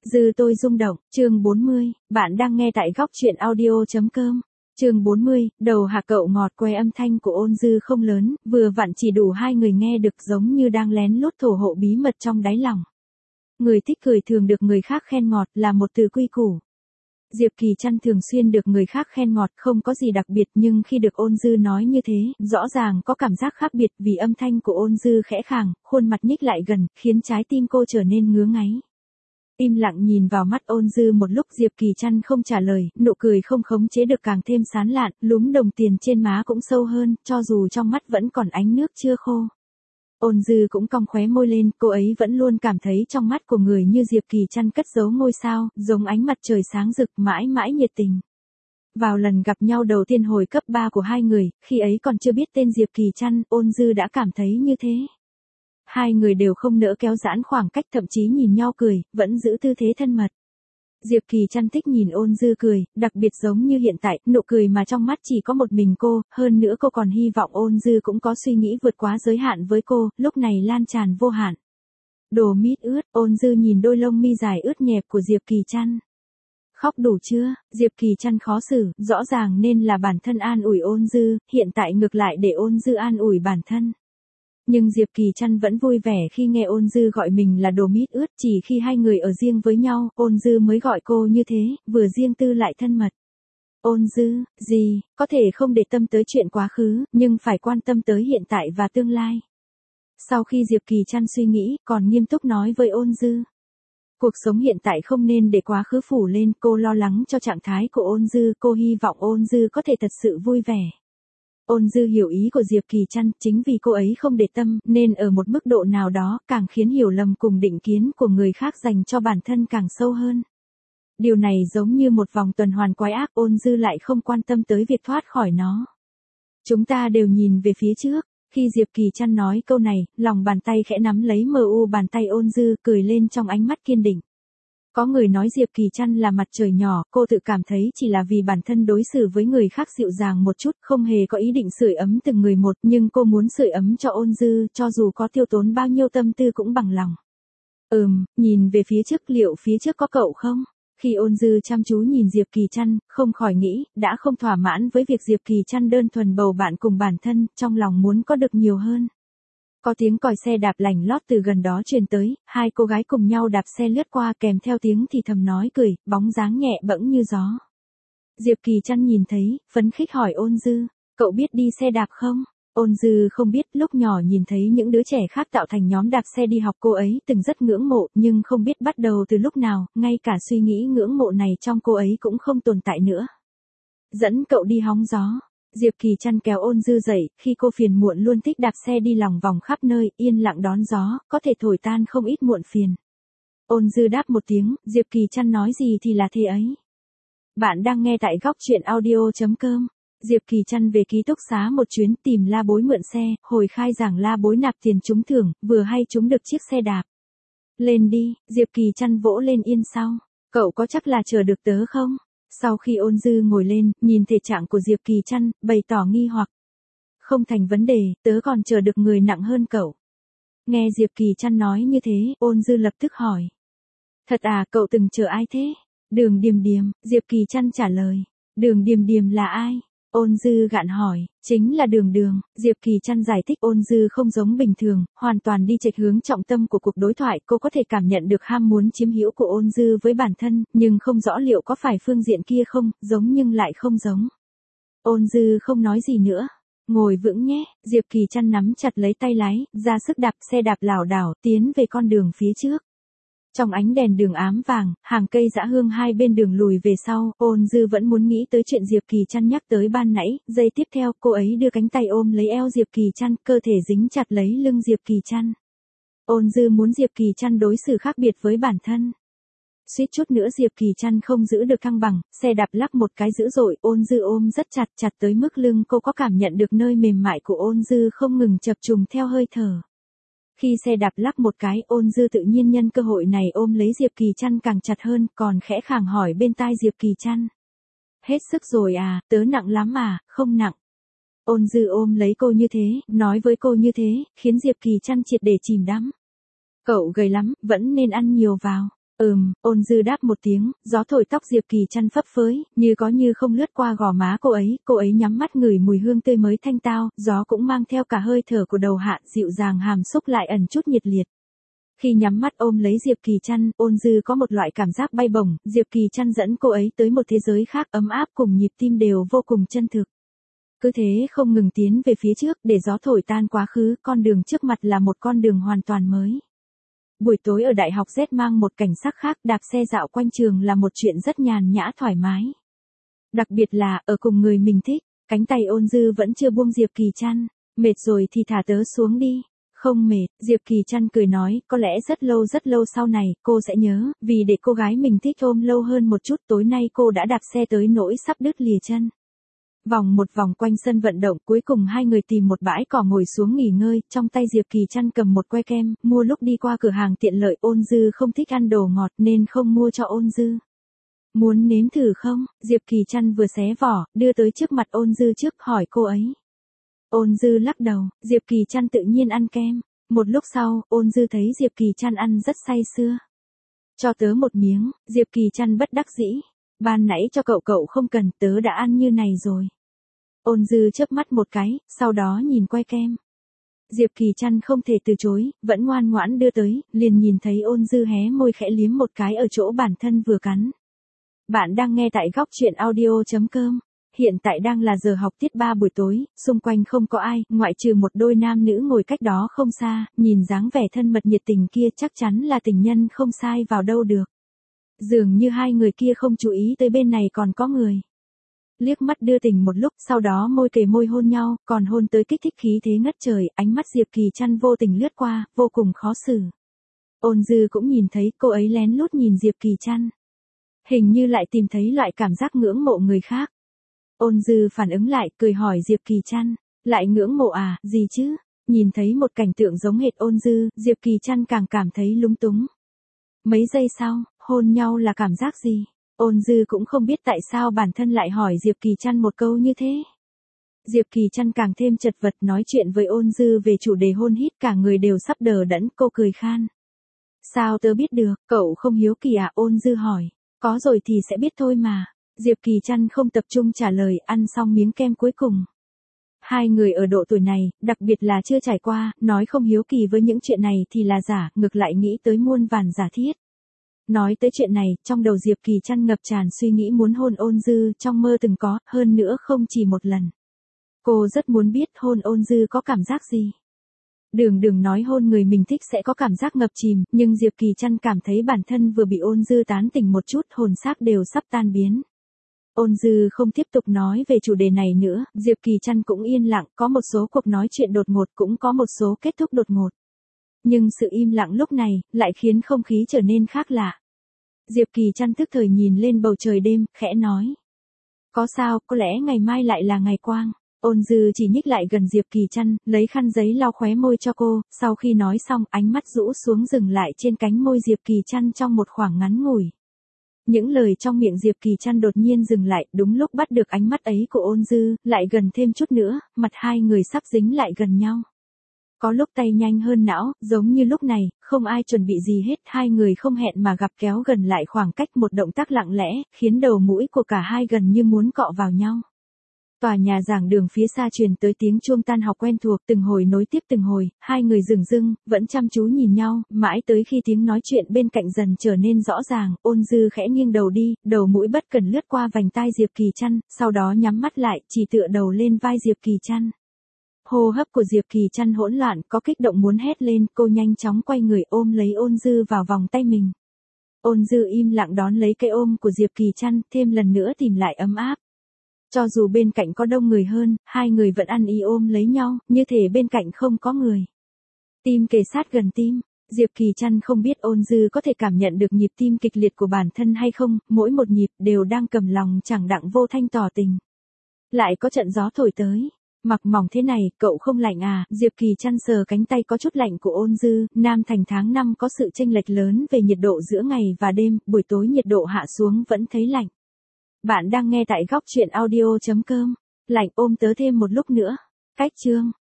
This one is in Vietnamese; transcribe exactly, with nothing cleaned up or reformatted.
Dư tôi rung động, chương bốn mươi, bạn đang nghe tại góc truyện audio.com. Chương bốn mươi, đầu hạ cậu ngọt que âm thanh của Ôn Dư không lớn, vừa vặn chỉ đủ hai người nghe được giống như đang lén lút thổ hộ bí mật trong đáy lòng. Người thích cười thường được người khác khen ngọt là một từ quy củ. Diệp Kỳ Trăn thường xuyên được người khác khen ngọt không có gì đặc biệt nhưng khi được Ôn Dư nói như thế, rõ ràng có cảm giác khác biệt vì âm thanh của Ôn Dư khẽ khàng, khuôn mặt nhích lại gần, khiến trái tim cô trở nên ngứa ngáy. Im lặng nhìn vào mắt Ôn Dư một lúc Diệp Kỳ Trăn không trả lời, nụ cười không khống chế được càng thêm sán lạn, lúm đồng tiền trên má cũng sâu hơn, cho dù trong mắt vẫn còn ánh nước chưa khô. Ôn Dư cũng cong khóe môi lên, cô ấy vẫn luôn cảm thấy trong mắt của người như Diệp Kỳ Trăn cất giấu ngôi sao, giống ánh mặt trời sáng rực mãi mãi nhiệt tình. Vào lần gặp nhau đầu tiên hồi cấp ba của hai người, khi ấy còn chưa biết tên Diệp Kỳ Trăn, Ôn Dư đã cảm thấy như thế. Hai người đều không nỡ kéo giãn khoảng cách thậm chí nhìn nhau cười, vẫn giữ tư thế thân mật. Diệp Kỳ Trăn thích nhìn Ôn Dư cười, đặc biệt giống như hiện tại, nụ cười mà trong mắt chỉ có một mình cô, hơn nữa cô còn hy vọng Ôn Dư cũng có suy nghĩ vượt quá giới hạn với cô, lúc này lan tràn vô hạn. Đồ mít ướt, Ôn Dư nhìn đôi lông mi dài ướt nhẹp của Diệp Kỳ Trăn. Khóc đủ chưa? Diệp Kỳ Trăn khó xử, rõ ràng nên là bản thân an ủi Ôn Dư, hiện tại ngược lại để Ôn Dư an ủi bản thân. Nhưng Diệp Kỳ Trăn vẫn vui vẻ khi nghe Ôn Dư gọi mình là đồ mít ướt, chỉ khi hai người ở riêng với nhau, Ôn Dư mới gọi cô như thế, vừa riêng tư lại thân mật. Ôn Dư, gì, có thể không để tâm tới chuyện quá khứ, nhưng phải quan tâm tới hiện tại và tương lai. Sau khi Diệp Kỳ Trăn suy nghĩ, còn nghiêm túc nói với Ôn Dư. Cuộc sống hiện tại không nên để quá khứ phủ lên, cô lo lắng cho trạng thái của Ôn Dư, cô hy vọng Ôn Dư có thể thật sự vui vẻ. Ôn Dư hiểu ý của Diệp Kỳ Trăn, chính vì cô ấy không để tâm, nên ở một mức độ nào đó, càng khiến hiểu lầm cùng định kiến của người khác dành cho bản thân càng sâu hơn. Điều này giống như một vòng tuần hoàn quái ác, Ôn Dư lại không quan tâm tới việc thoát khỏi nó. Chúng ta đều nhìn về phía trước, khi Diệp Kỳ Trăn nói câu này, lòng bàn tay khẽ nắm lấy mờ u bàn tay Ôn Dư, cười lên trong ánh mắt kiên định. Có người nói Diệp Kỳ Trăn là mặt trời nhỏ, cô tự cảm thấy chỉ là vì bản thân đối xử với người khác dịu dàng một chút, không hề có ý định sưởi ấm từng người một, nhưng cô muốn sưởi ấm cho Ôn Dư, cho dù có tiêu tốn bao nhiêu tâm tư cũng bằng lòng. Ừm, nhìn về phía trước, liệu phía trước có cậu không? Khi Ôn Dư chăm chú nhìn Diệp Kỳ Trăn, không khỏi nghĩ, đã không thỏa mãn với việc Diệp Kỳ Trăn đơn thuần bầu bạn cùng bản thân, trong lòng muốn có được nhiều hơn. Có tiếng còi xe đạp lành lót từ gần đó truyền tới, hai cô gái cùng nhau đạp xe lướt qua kèm theo tiếng thì thầm nói cười, bóng dáng nhẹ bẫng như gió. Diệp Kỳ Trăn nhìn thấy, phấn khích hỏi Ôn Dư, cậu biết đi xe đạp không? Ôn Dư không biết, lúc nhỏ nhìn thấy những đứa trẻ khác tạo thành nhóm đạp xe đi học cô ấy từng rất ngưỡng mộ, nhưng không biết bắt đầu từ lúc nào, ngay cả suy nghĩ ngưỡng mộ này trong cô ấy cũng không tồn tại nữa. Dẫn cậu đi hóng gió. Diệp Kỳ Trăn kéo Ôn Dư dậy, khi cô phiền muộn luôn thích đạp xe đi lòng vòng khắp nơi, yên lặng đón gió, có thể thổi tan không ít muộn phiền. Ôn Dư đáp một tiếng, Diệp Kỳ Trăn nói gì thì là thế ấy. Bạn đang nghe tại góc truyện audio.com. Diệp Kỳ Trăn về ký túc xá một chuyến tìm La Bối mượn xe, hồi khai giảng La Bối nạp tiền trúng thưởng, vừa hay trúng được chiếc xe đạp. Lên đi, Diệp Kỳ Trăn vỗ lên yên sau, cậu có chắc là chờ được tớ không? Sau khi Ôn Dư ngồi lên, nhìn thể trạng của Diệp Kỳ Trăn, bày tỏ nghi hoặc. Không thành vấn đề, tớ còn chờ được người nặng hơn cậu. Nghe Diệp Kỳ Trăn nói như thế, Ôn Dư lập tức hỏi. Thật à, cậu từng chờ ai thế? Đường Điềm Điềm, Diệp Kỳ Trăn trả lời. Đường Điềm Điềm là ai? Ôn Dư gạn hỏi, chính là Đường Đường. Diệp Kỳ Trăn giải thích Ôn Dư không giống bình thường, hoàn toàn đi chệch hướng trọng tâm của cuộc đối thoại, cô có thể cảm nhận được ham muốn chiếm hữu của Ôn Dư với bản thân, nhưng không rõ liệu có phải phương diện kia không, giống nhưng lại không giống. Ôn Dư không nói gì nữa. Ngồi vững nhé, Diệp Kỳ Trăn nắm chặt lấy tay lái, ra sức đạp xe đạp lảo đảo, tiến về con đường phía trước. Trong ánh đèn đường ám vàng, hàng cây dã hương hai bên đường lùi về sau, Ôn Dư vẫn muốn nghĩ tới chuyện Diệp Kỳ Trăn nhắc tới ban nãy, giây tiếp theo, cô ấy đưa cánh tay ôm lấy eo Diệp Kỳ Trăn, cơ thể dính chặt lấy lưng Diệp Kỳ Trăn. Ôn Dư muốn Diệp Kỳ Trăn đối xử khác biệt với bản thân. Suýt chút nữa Diệp Kỳ Trăn không giữ được thăng bằng, xe đạp lắc một cái dữ dội, Ôn Dư ôm rất chặt, chặt tới mức lưng cô có cảm nhận được nơi mềm mại của Ôn Dư không ngừng chập trùng theo hơi thở. Khi xe đạp lắc một cái, Ôn Dư tự nhiên nhân cơ hội này ôm lấy Diệp Kỳ Trăn càng chặt hơn, còn khẽ khàng hỏi bên tai Diệp Kỳ Trăn. Hết sức rồi à, tớ nặng lắm à, không nặng. Ôn Dư ôm lấy cô như thế, nói với cô như thế, khiến Diệp Kỳ Trăn triệt để chìm đắm. Cậu gầy lắm, vẫn nên ăn nhiều vào. Ừm, ôn dư đáp một tiếng, gió thổi tóc Diệp Kỳ Trăn phấp phới, như có như không lướt qua gò má cô ấy, cô ấy nhắm mắt ngửi mùi hương tươi mới thanh tao, gió cũng mang theo cả hơi thở của đầu hạ, dịu dàng hàm xúc lại ẩn chút nhiệt liệt. Khi nhắm mắt ôm lấy Diệp Kỳ Trăn, ôn dư có một loại cảm giác bay bổng, Diệp Kỳ Trăn dẫn cô ấy tới một thế giới khác ấm áp cùng nhịp tim đều vô cùng chân thực. Cứ thế không ngừng tiến về phía trước để gió thổi tan quá khứ, con đường trước mặt là một con đường hoàn toàn mới. Buổi tối ở đại học Z mang một cảnh sắc khác, đạp xe dạo quanh trường là một chuyện rất nhàn nhã thoải mái. Đặc biệt là, ở cùng người mình thích, cánh tay ôn dư vẫn chưa buông Diệp Kỳ Trăn, mệt rồi thì thả tớ xuống đi. Không mệt, Diệp Kỳ Trăn cười nói, có lẽ rất lâu rất lâu sau này, cô sẽ nhớ, vì để cô gái mình thích ôm lâu hơn một chút, tối nay cô đã đạp xe tới nỗi sắp đứt lìa chân. Vòng một vòng quanh sân vận động, cuối cùng hai người tìm một bãi cỏ ngồi xuống nghỉ ngơi, trong tay Diệp Kỳ Trăn cầm một que kem, mua lúc đi qua cửa hàng tiện lợi. Ôn dư không thích ăn đồ ngọt nên không mua cho ôn dư. Muốn nếm thử không? Diệp Kỳ Trăn vừa xé vỏ, đưa tới trước mặt ôn dư trước, hỏi cô ấy. Ôn dư lắc đầu, Diệp Kỳ Trăn tự nhiên ăn kem. Một lúc sau, ôn dư thấy Diệp Kỳ Trăn ăn rất say sưa. Cho tớ một miếng, Diệp Kỳ Trăn bất đắc dĩ. Ban nãy cho cậu cậu không cần, tớ đã ăn như này rồi. Ôn dư chớp mắt một cái, sau đó nhìn que kem. Diệp Kỳ Trăn không thể từ chối, vẫn ngoan ngoãn đưa tới, liền nhìn thấy ôn dư hé môi khẽ liếm một cái ở chỗ bản thân vừa cắn. Bạn đang nghe tại góc truyện audio chấm com. Hiện tại đang là giờ học tiết ba buổi tối, xung quanh không có ai, ngoại trừ một đôi nam nữ ngồi cách đó không xa, nhìn dáng vẻ thân mật nhiệt tình kia chắc chắn là tình nhân không sai vào đâu được. Dường như hai người kia không chú ý tới bên này còn có người. Liếc mắt đưa tình một lúc, sau đó môi kề môi hôn nhau, còn hôn tới kích thích khí thế ngất trời, ánh mắt Diệp Kỳ Trăn vô tình lướt qua, vô cùng khó xử. Ôn dư cũng nhìn thấy, cô ấy lén lút nhìn Diệp Kỳ Trăn. Hình như lại tìm thấy loại cảm giác ngưỡng mộ người khác. Ôn dư phản ứng lại, cười hỏi Diệp Kỳ Trăn, lại ngưỡng mộ à, gì chứ? Nhìn thấy một cảnh tượng giống hệt ôn dư, Diệp Kỳ Trăn càng cảm thấy lúng túng. Mấy giây sau, hôn nhau là cảm giác gì? Ôn dư cũng không biết tại sao bản thân lại hỏi Diệp Kỳ Trăn một câu như thế. Diệp Kỳ Trăn càng thêm chật vật, nói chuyện với ôn dư về chủ đề hôn hít, cả người đều sắp đờ đẫn, cô cười khan. Sao tớ biết được, cậu không hiếu kỳ à? Ôn dư hỏi. Có rồi thì sẽ biết thôi mà. Diệp Kỳ Trăn không tập trung trả lời, ăn xong miếng kem cuối cùng. Hai người ở độ tuổi này, đặc biệt là chưa trải qua, nói không hiếu kỳ với những chuyện này thì là giả, ngược lại nghĩ tới muôn vàn giả thiết. Nói tới chuyện này, trong đầu Diệp Kỳ Trăn ngập tràn suy nghĩ muốn hôn ôn dư, trong mơ từng có, hơn nữa không chỉ một lần. Cô rất muốn biết hôn ôn dư có cảm giác gì. Đường đường nói hôn người mình thích sẽ có cảm giác ngập chìm, nhưng Diệp Kỳ Trăn cảm thấy bản thân vừa bị ôn dư tán tỉnh một chút, hồn xác đều sắp tan biến. Ôn dư không tiếp tục nói về chủ đề này nữa, Diệp Kỳ Trăn cũng yên lặng, có một số cuộc nói chuyện đột ngột, cũng có một số kết thúc đột ngột. Nhưng sự im lặng lúc này, lại khiến không khí trở nên khác lạ. Diệp Kỳ Trăn tức thời nhìn lên bầu trời đêm, khẽ nói. Có sao, có lẽ ngày mai lại là ngày quang. Ôn dư chỉ nhích lại gần Diệp Kỳ Trăn, lấy khăn giấy lau khóe môi cho cô, sau khi nói xong, ánh mắt rũ xuống dừng lại trên cánh môi Diệp Kỳ Trăn trong một khoảng ngắn ngủi. Những lời trong miệng Diệp Kỳ Trăn đột nhiên dừng lại, đúng lúc bắt được ánh mắt ấy của ôn dư, lại gần thêm chút nữa, mặt hai người sắp dính lại gần nhau. Có lúc tay nhanh hơn não, giống như lúc này, không ai chuẩn bị gì hết, hai người không hẹn mà gặp kéo gần lại khoảng cách, một động tác lặng lẽ, khiến đầu mũi của cả hai gần như muốn cọ vào nhau. Tòa nhà giảng đường phía xa truyền tới tiếng chuông tan học quen thuộc, từng hồi nối tiếp từng hồi, hai người dửng dưng, vẫn chăm chú nhìn nhau, mãi tới khi tiếng nói chuyện bên cạnh dần trở nên rõ ràng, ôn dư khẽ nghiêng đầu đi, đầu mũi bất cần lướt qua vành tai Diệp Kỳ Trăn, sau đó nhắm mắt lại, chỉ tựa đầu lên vai Diệp Kỳ Trăn. Hô hấp của Diệp Kỳ Trăn hỗn loạn, có kích động muốn hét lên, cô nhanh chóng quay người ôm lấy ôn dư vào vòng tay mình. Ôn dư im lặng đón lấy cái ôm của Diệp Kỳ Trăn, thêm lần nữa tìm lại ấm áp. Cho dù bên cạnh có đông người hơn, hai người vẫn ăn ý ôm lấy nhau, như thể bên cạnh không có người. Tim kề sát gần tim, Diệp Kỳ Trăn không biết ôn dư có thể cảm nhận được nhịp tim kịch liệt của bản thân hay không, mỗi một nhịp đều đang cầm lòng chẳng đặng vô thanh tỏ tình. Lại có trận gió thổi tới. Mặc mỏng thế này, cậu không lạnh à? Diệp Kỳ Trăn sờ cánh tay có chút lạnh của ôn dư, Nam Thành tháng năm có sự chênh lệch lớn về nhiệt độ giữa ngày và đêm, buổi tối nhiệt độ hạ xuống vẫn thấy lạnh. Bạn đang nghe tại góc truyện audio chấm com. Lạnh ôm tớ thêm một lúc nữa. Cách chương.